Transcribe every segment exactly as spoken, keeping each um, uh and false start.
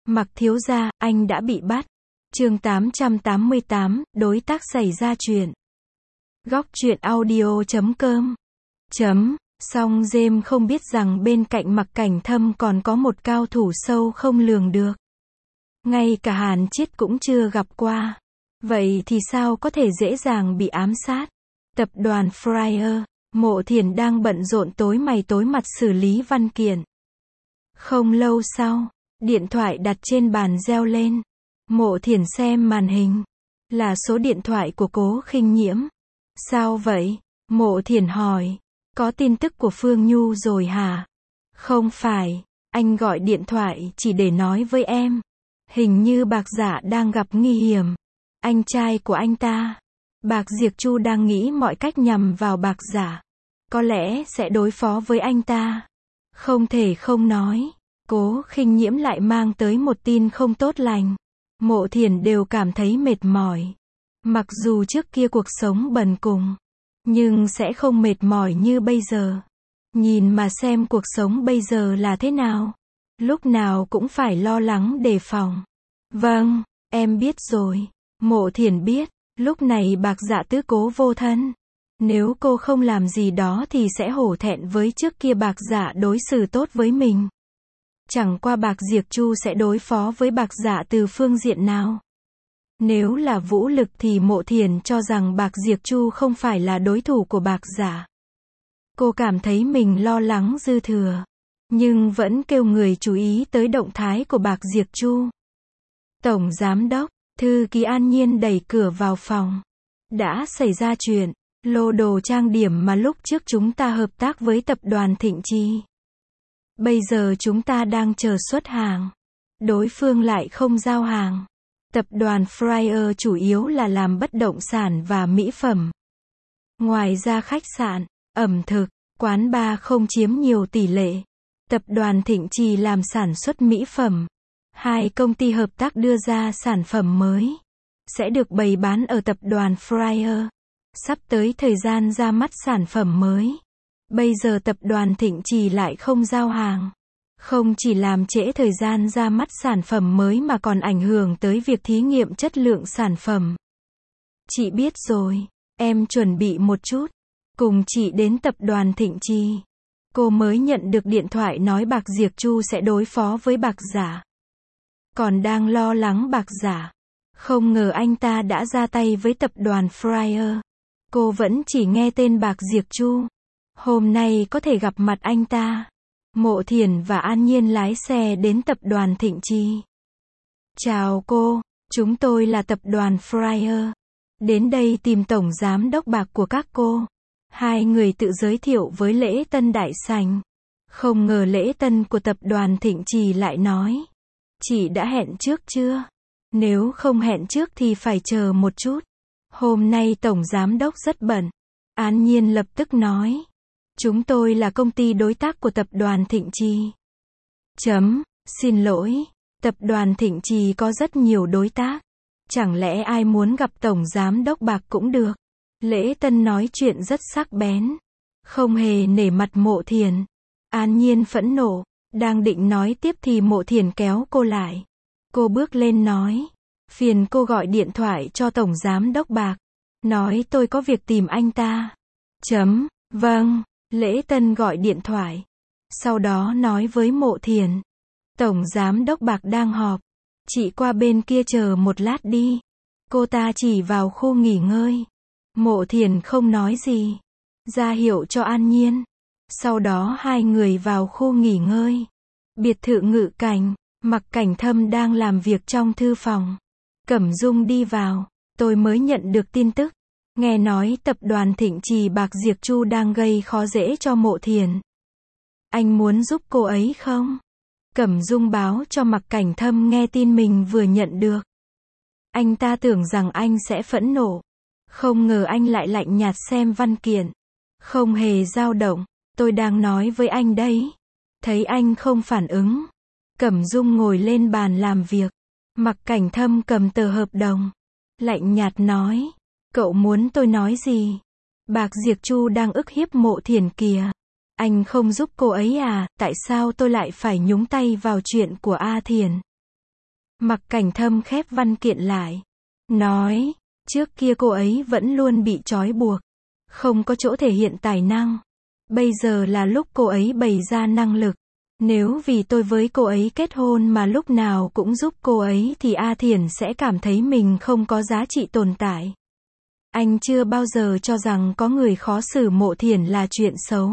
Mặc thiếu gia, anh đã bị bắt. Chương tám trăm tám mươi tám, đối tác xảy ra chuyện. Góc truyện audio chấm com. Chấm. Song James không biết rằng bên cạnh Mặc Cảnh Thâm còn có một cao thủ sâu không lường được. Ngay cả Hàn Chiết cũng chưa gặp qua. Vậy thì sao có thể dễ dàng bị ám sát? Tập đoàn Fryer, Mộ Thiển đang bận rộn tối mày tối mặt xử lý văn kiện. Không lâu sau, điện thoại đặt trên bàn reo lên. Mộ Thiển xem màn hình. Là số điện thoại của Cố Khinh Nhiễm. Sao vậy? Mộ Thiển hỏi. Có tin tức của Phương Nhu rồi hả? Không phải, anh gọi điện thoại chỉ để nói với em. Hình như Bạc Dạ đang gặp nguy hiểm. Anh trai của anh ta, Bạc Diệp Chu đang nghĩ mọi cách nhằm vào Bạc Dạ. Có lẽ sẽ đối phó với anh ta. Không thể không nói, Cố Khinh Nhiễm lại mang tới một tin không tốt lành. Mộ Thiển đều cảm thấy mệt mỏi. Mặc dù trước kia cuộc sống bần cùng, nhưng sẽ không mệt mỏi như bây giờ. Nhìn mà xem cuộc sống bây giờ là thế nào. Lúc nào cũng phải lo lắng đề phòng. Vâng, em biết rồi. Mộ Thiển biết, lúc này Bạc Dạ tứ cố vô thân. Nếu cô không làm gì đó thì sẽ hổ thẹn với trước kia Bạc Dạ đối xử tốt với mình. Chẳng qua Bạc Diệp Chu sẽ đối phó với Bạc Dạ từ phương diện nào? Nếu là vũ lực thì Mộ Thiển cho rằng Bạc Diệp Chu không phải là đối thủ của Bạc Dạ. Cô cảm thấy mình lo lắng dư thừa, nhưng vẫn kêu người chú ý tới động thái của Bạc Diệp Chu. Tổng Giám đốc, thư ký An Nhiên đẩy cửa vào phòng. Đã xảy ra chuyện, lô đồ trang điểm mà lúc trước chúng ta hợp tác với tập đoàn Thịnh Chi. Bây giờ chúng ta đang chờ xuất hàng. Đối phương lại không giao hàng. Tập đoàn Fryer chủ yếu là làm bất động sản và mỹ phẩm. Ngoài ra khách sạn, ẩm thực, quán bar không chiếm nhiều tỷ lệ. Tập đoàn Thịnh Chi làm sản xuất mỹ phẩm. Hai công ty hợp tác đưa ra sản phẩm mới. Sẽ được bày bán ở tập đoàn Fryer. Sắp tới thời gian ra mắt sản phẩm mới. Bây giờ tập đoàn Thịnh Trì lại không giao hàng. Không chỉ làm trễ thời gian ra mắt sản phẩm mới mà còn ảnh hưởng tới việc thí nghiệm chất lượng sản phẩm. Chị biết rồi, em chuẩn bị một chút. Cùng chị đến tập đoàn Thịnh Trì. Cô mới nhận được điện thoại nói Bạc Diệp Chu sẽ đối phó với Bạc Dạ. Còn đang lo lắng Bạc Dạ. Không ngờ anh ta đã ra tay với tập đoàn Fryer. Cô vẫn chỉ nghe tên Bạc Diệp Chu. Hôm nay có thể gặp mặt anh ta. Mộ Thiển và An Nhiên lái xe đến tập đoàn Thịnh Chi. Chào cô, chúng tôi là tập đoàn Fryer. Đến đây tìm tổng giám đốc Bạc của các cô. Hai người tự giới thiệu với lễ tân đại sảnh. Không ngờ lễ tân của tập đoàn Thịnh Trì lại nói. Chị đã hẹn trước chưa? Nếu không hẹn trước thì phải chờ một chút. Hôm nay tổng giám đốc rất bận. An Nhiên lập tức nói. Chúng tôi là công ty đối tác của tập đoàn Thịnh Trì. Chấm, xin lỗi. Tập đoàn Thịnh Trì có rất nhiều đối tác. Chẳng lẽ ai muốn gặp tổng giám đốc Bạc cũng được? Lễ tân nói chuyện rất sắc bén. Không hề nể mặt Mộ Thiển. An Nhiên phẫn nộ. Đang định nói tiếp thì Mộ Thiển kéo cô lại. Cô bước lên nói. Phiền cô gọi điện thoại cho tổng giám đốc Bạc. Nói tôi có việc tìm anh ta. Chấm, vâng. Lễ tân gọi điện thoại. Sau đó nói với Mộ Thiển. Tổng giám đốc Bạc đang họp. Chị qua bên kia chờ một lát đi. Cô ta chỉ vào khu nghỉ ngơi. Mộ Thiển không nói gì. Ra hiệu cho An Nhiên. Sau đó hai người vào khu nghỉ ngơi. Biệt thự Ngự Cảnh. Mặc Cảnh Thâm đang làm việc trong thư phòng. Cẩm Dung đi vào. Tôi mới nhận được tin tức. Nghe nói tập đoàn Thịnh Trì Bạc Diệp Chu đang gây khó dễ cho Mộ Thiển. Anh muốn giúp cô ấy không? Cẩm Dung báo cho Mặc Cảnh Thâm nghe tin mình vừa nhận được. Anh ta tưởng rằng anh sẽ phẫn nộ. Không ngờ anh lại lạnh nhạt xem văn kiện. Không hề dao động. Tôi đang nói với anh đấy. Thấy anh không phản ứng. Cẩm Dung ngồi lên bàn làm việc. Mặc Cảnh Thâm cầm tờ hợp đồng. Lạnh nhạt nói. Cậu muốn tôi nói gì? Bạc Diệp Chu đang ức hiếp Mộ Thiển kìa. Anh không giúp cô ấy à? Tại sao tôi lại phải nhúng tay vào chuyện của A Thiển? Mặc Cảnh Thâm khép văn kiện lại. Nói, trước kia cô ấy vẫn luôn bị trói buộc. Không có chỗ thể hiện tài năng. Bây giờ là lúc cô ấy bày ra năng lực. Nếu vì tôi với cô ấy kết hôn mà lúc nào cũng giúp cô ấy thì A Thiển sẽ cảm thấy mình không có giá trị tồn tại. Anh chưa bao giờ cho rằng có người khó xử Mộ Thiển là chuyện xấu.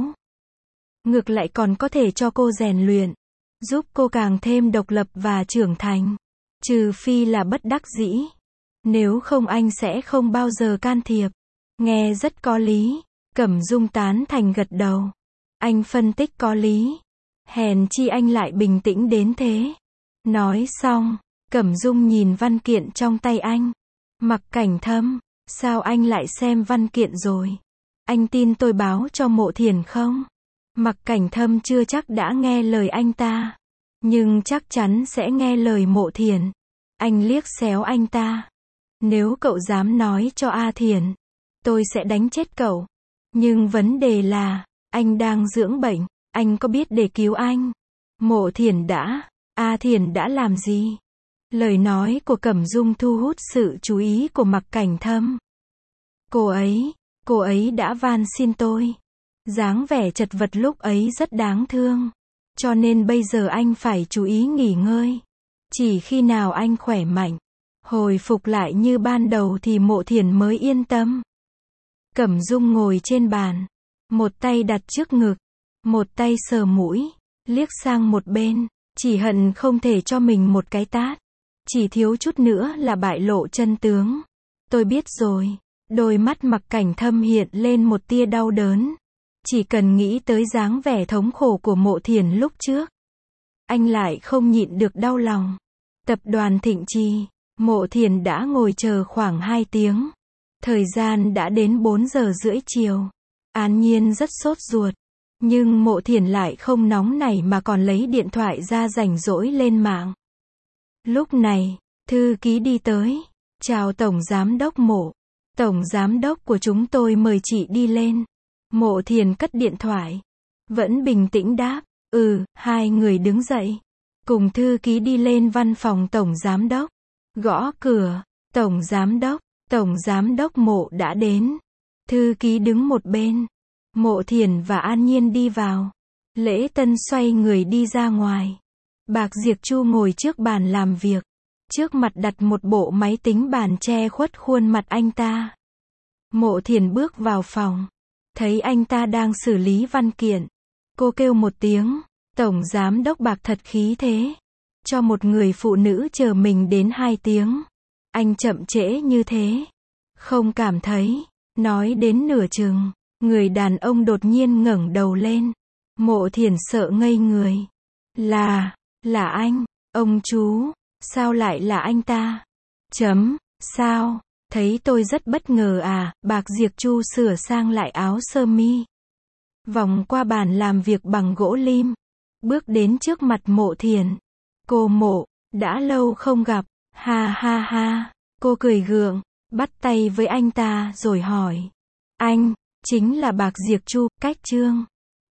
Ngược lại còn có thể cho cô rèn luyện, giúp cô càng thêm độc lập và trưởng thành. Trừ phi là bất đắc dĩ. Nếu không anh sẽ không bao giờ can thiệp. Nghe rất có lý. Cẩm Dung tán thành gật đầu. Anh phân tích có lý. Hèn chi anh lại bình tĩnh đến thế. Nói xong, Cẩm Dung nhìn văn kiện trong tay anh. Mặc Cảnh Thâm, sao anh lại xem văn kiện rồi? Anh tin tôi báo cho Mộ Thiển không? Mặc Cảnh Thâm chưa chắc đã nghe lời anh ta. Nhưng chắc chắn sẽ nghe lời Mộ Thiển. Anh liếc xéo anh ta. Nếu cậu dám nói cho A Thiển, tôi sẽ đánh chết cậu. Nhưng vấn đề là, anh đang dưỡng bệnh. Anh có biết để cứu anh? Mộ Thiển đã, A Thiển đã làm gì? Lời nói của Cẩm Dung thu hút sự chú ý của Mặc Cảnh Thâm. Cô ấy, cô ấy đã van xin tôi. Dáng vẻ chật vật lúc ấy rất đáng thương. Cho nên bây giờ anh phải chú ý nghỉ ngơi. Chỉ khi nào anh khỏe mạnh, hồi phục lại như ban đầu thì Mộ Thiển mới yên tâm. Cẩm Dung ngồi trên bàn, một tay đặt trước ngực, một tay sờ mũi, liếc sang một bên, chỉ hận không thể cho mình một cái tát. Chỉ thiếu chút nữa là bại lộ chân tướng. Tôi biết rồi. Đôi mắt Mặc Cảnh Thâm hiện lên một tia đau đớn. Chỉ cần nghĩ tới dáng vẻ thống khổ của Mộ Thiển lúc trước, anh lại không nhịn được đau lòng. Tập đoàn Thịnh Trì, Mộ Thiển đã ngồi chờ khoảng hai tiếng. Thời gian đã đến bốn giờ rưỡi chiều. An Nhiên rất sốt ruột. Nhưng Mộ Thiển lại không nóng nảy mà còn lấy điện thoại ra rảnh rỗi lên mạng. Lúc này, thư ký đi tới. Chào Tổng Giám đốc Mộ. Tổng Giám đốc của chúng tôi mời chị đi lên. Mộ Thiển cất điện thoại. Vẫn bình tĩnh đáp. Ừ, hai người đứng dậy. Cùng thư ký đi lên văn phòng Tổng Giám đốc. Gõ cửa. Tổng Giám đốc. Tổng Giám đốc Mộ đã đến. Thư ký đứng một bên. Mộ Thiển và An Nhiên đi vào. Lễ Tân xoay người đi ra ngoài. Bạc Diệp Chu ngồi trước bàn làm việc. Trước mặt đặt một bộ máy tính bàn che khuất khuôn mặt anh ta. Mộ Thiển bước vào phòng. Thấy anh ta đang xử lý văn kiện. Cô kêu một tiếng. Tổng Giám đốc Bạc thật khí thế. Cho một người phụ nữ chờ mình đến hai tiếng. Anh chậm trễ như thế. Không cảm thấy. Nói đến nửa chừng. Người đàn ông đột nhiên ngẩng đầu lên. Mộ Thiển sợ ngây người. Là, là anh, ông chú, sao lại là anh ta? Chấm, sao, thấy tôi rất bất ngờ à, Bạc Diệp Chu sửa sang lại áo sơ mi. Vòng qua bàn làm việc bằng gỗ lim. Bước đến trước mặt Mộ Thiển. Cô Mộ, đã lâu không gặp, ha ha ha, cô cười gượng, bắt tay với anh ta rồi hỏi. Anh, chính là Bạc Diệp Chu, cách Trương.